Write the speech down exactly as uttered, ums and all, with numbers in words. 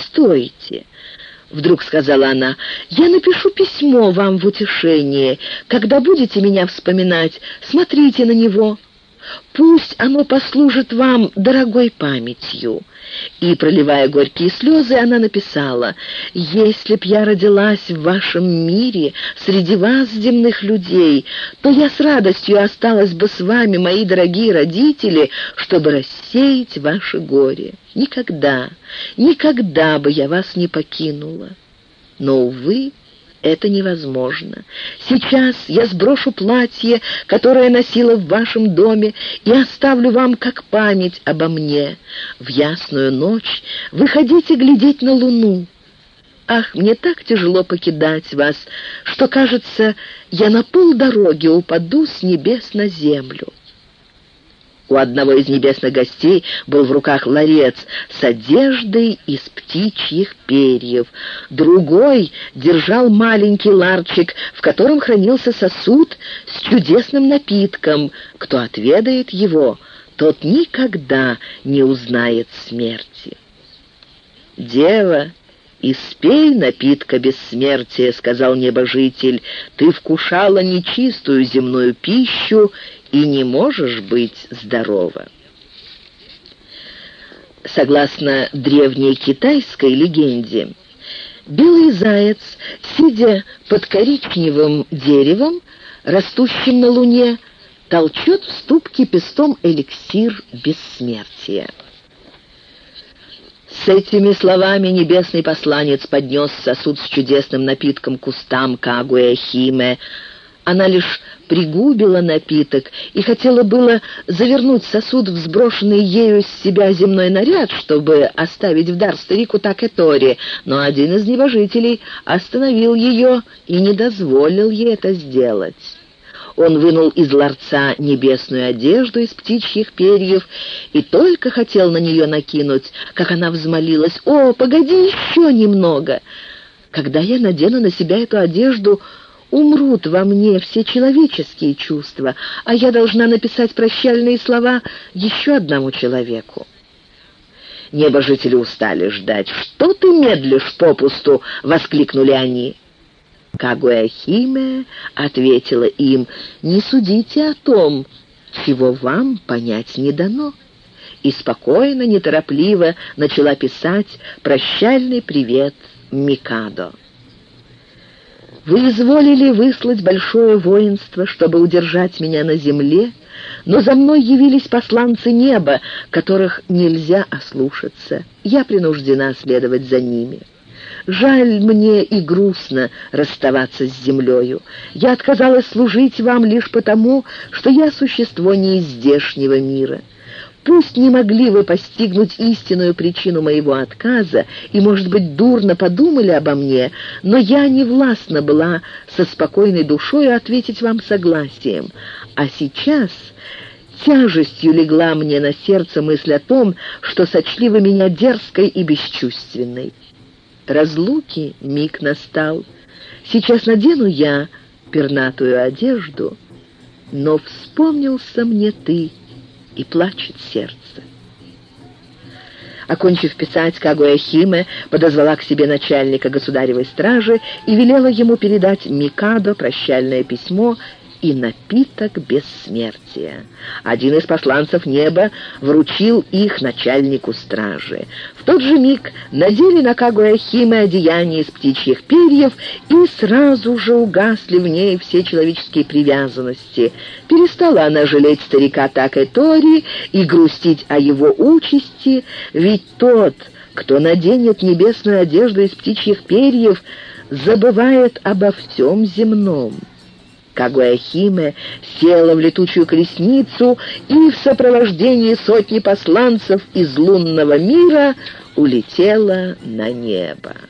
«Постойте!» — вдруг сказала она. «Я напишу письмо вам в утешение. Когда будете меня вспоминать, смотрите на него. Пусть оно послужит вам дорогой памятью». И, проливая горькие слезы, она написала: «Если б я родилась в вашем мире, среди вас, земных людей, то я с радостью осталась бы с вами, мои дорогие родители, чтобы рассеять ваше горе. Никогда, никогда бы я вас не покинула. Но, увы, это невозможно. Сейчас я сброшу платье, которое носила в вашем доме, и оставлю вам как память обо мне. В ясную ночь выходите глядеть на луну. Ах, мне так тяжело покидать вас, что, кажется, я на полдороги упаду с небес на землю». У одного из небесных гостей был в руках ларец с одеждой из птичьих перьев. Другой держал маленький ларчик, в котором хранился сосуд с чудесным напитком. Кто отведает его, тот никогда не узнает смерти. «Дева, испей напитка бессмертия», — сказал небожитель. «Ты вкушала нечистую земную пищу и не можешь быть здорова». Согласно древней китайской легенде, белый заяц, сидя под коричневым деревом, растущим на луне, толчет в ступке пестом эликсир бессмертия. С этими словами небесный посланец поднес сосуд с чудесным напитком к устам Кагуэ-Химе. Она лишь пригубила напиток и хотела было завернуть сосуд в сброшенный ею с себя земной наряд, чтобы оставить в дар старику Такэтори, но один из небожителей остановил ее и не дозволил ей это сделать. Он вынул из ларца небесную одежду из птичьих перьев и только хотел на нее накинуть, как она взмолилась: «О, погоди еще немного! Когда я надену на себя эту одежду, умрут во мне все человеческие чувства, а я должна написать прощальные слова еще одному человеку». Небожители устали ждать. «Что ты медлишь попусту?» — воскликнули они. Кагуэ-Химе ответила им: «Не судите о том, чего вам понять не дано». И спокойно, неторопливо начала писать прощальный привет Микадо. «Вы изволили выслать большое воинство, чтобы удержать меня на земле, но за мной явились посланцы неба, которых нельзя ослушаться. Я принуждена следовать за ними. Жаль мне и грустно расставаться с землею. Я отказалась служить вам лишь потому, что я существо не из здешнего мира. Пусть не могли вы постигнуть истинную причину моего отказа и, может быть, дурно подумали обо мне, но я не властна была со спокойной душой ответить вам согласием. А сейчас тяжестью легла мне на сердце мысль о том, что сочли вы меня дерзкой и бесчувственной. Разлуки миг настал. Сейчас надену я пернатую одежду, но вспомнился мне ты, и плачет сердце». Окончив писать, Кагуэ-Химе подозвала к себе начальника государевой стражи и велела ему передать Микадо прощальное письмо и напиток бессмертия. Один из посланцев неба вручил их начальнику стражи. В тот же миг надели на Кагуэ-Химе одеяние из птичьих перьев, и сразу же угасли в ней все человеческие привязанности. Перестала она жалеть старика Такэтори и грустить о его участи, ведь тот, кто наденет небесную одежду из птичьих перьев, забывает обо всем земном. Кагуэ-Химе села в летучую колесницу и в сопровождении сотни посланцев из лунного мира улетела на небо.